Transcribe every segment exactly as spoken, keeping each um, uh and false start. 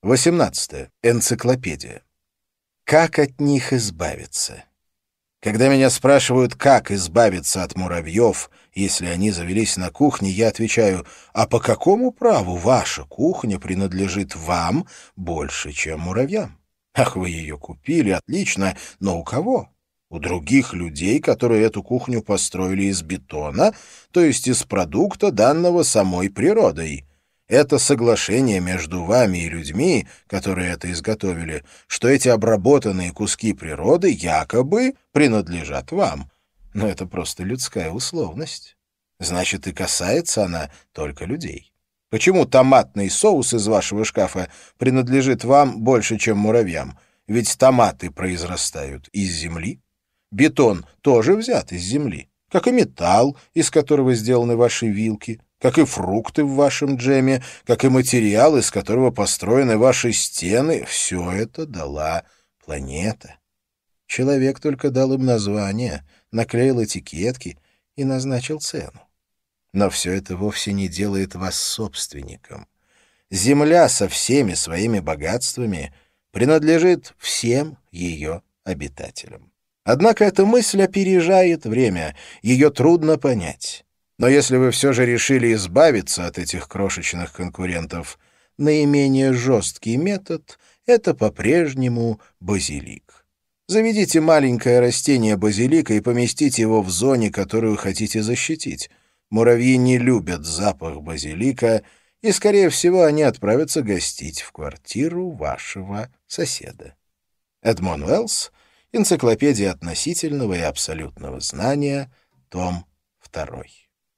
восемнадцатое. Энциклопедия. Как от них избавиться? Когда меня спрашивают, как избавиться от муравьев, если они завелись на кухне, я отвечаю: а по какому праву ваша кухня принадлежит вам больше, чем муравьям? Ах, вы ее купили, отлично, но у кого? У других людей, которые эту кухню построили из бетона, то есть из продукта, данного самой природой. Это соглашение между вами и людьми, которые это изготовили, что эти обработанные куски природы якобы принадлежат вам. Но это просто людская условность. Значит, и касается она только людей. Почему томатный соус из вашего шкафа принадлежит вам больше, чем муравьям? Ведь томаты произрастают из земли. Бетон тоже взят из земли, как и металл, из которого сделаны ваши вилки, как и фрукты в вашем джеме, как и материал, из которого построены ваши стены. Все это дала планета. Человек только дал им название, наклеил этикетки и назначил цену. Но все это вовсе не делает вас собственником. Земля со всеми своими богатствами принадлежит всем ее обитателям. Однако эта мысль опережает время, ее трудно понять. Но если вы все же решили избавиться от этих крошечных конкурентов, наименее жесткий метод — это по-прежнему базилик. Заведите маленькое растение базилика и поместите его в зоне, которую хотите защитить. Муравьи не любят запах базилика, и, скорее всего, они отправятся гостить в квартиру вашего соседа. Эдмон Уэллс, «Энциклопедия относительного и абсолютного знания», том второй.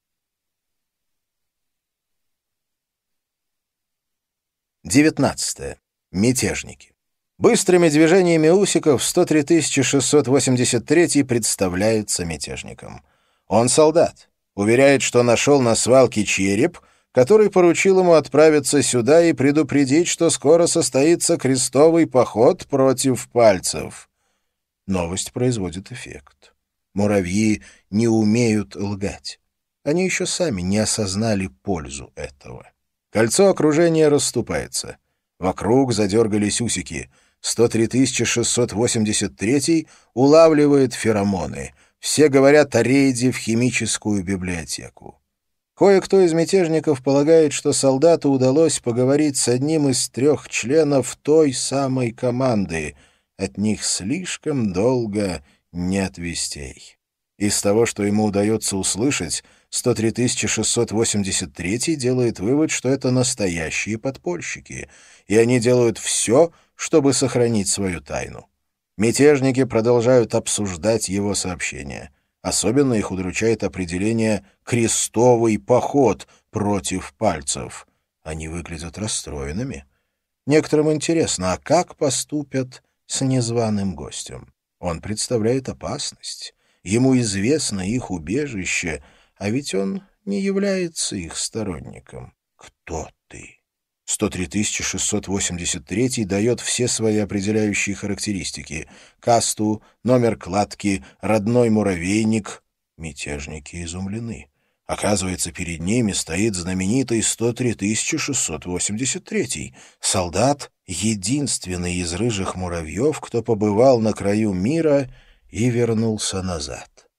девятнадцатое. Мятежники. Быстрыми движениями усиков сто три тысячи шестьсот восемьдесят третий представляется мятежником. Он солдат. Уверяет, что нашел на свалке череп, который поручил ему отправиться сюда и предупредить, что скоро состоится крестовый поход против пальцев. Новость производит эффект. Муравьи не умеют лгать. Они еще сами не осознали пользу этого. Кольцо окружения расступается. Вокруг задергались усики. сто три тысячи шестьсот восемьдесят третий улавливает феромоны. Все говорят о рейде в химическую библиотеку. Кое-кто из мятежников полагает, что солдату удалось поговорить с одним из трех членов той самой команды. От них слишком долго нет вестей. Из того, что ему удается услышать, сто три тысячи шестьсот восемьдесят третий делает вывод, что это настоящие подпольщики, и они делают все, чтобы сохранить свою тайну. Мятежники продолжают обсуждать его сообщения. Особенно их удручает определение «крестовый поход против пальцев». Они выглядят расстроенными. Некоторым интересно, а как поступят с незваным гостем? Он представляет опасность. Ему известно их убежище, а ведь он не является их сторонником. Кто ты? сто три тысячи шестьсот восемьдесят третий дает все свои определяющие характеристики: касту, номер кладки, родной муравейник. Мятежники изумлены. Оказывается, перед ними стоит знаменитый сто три тысячи шестьсот восемьдесят третий. Солдат — единственный из рыжих муравьев, кто побывал на краю мира и вернулся назад.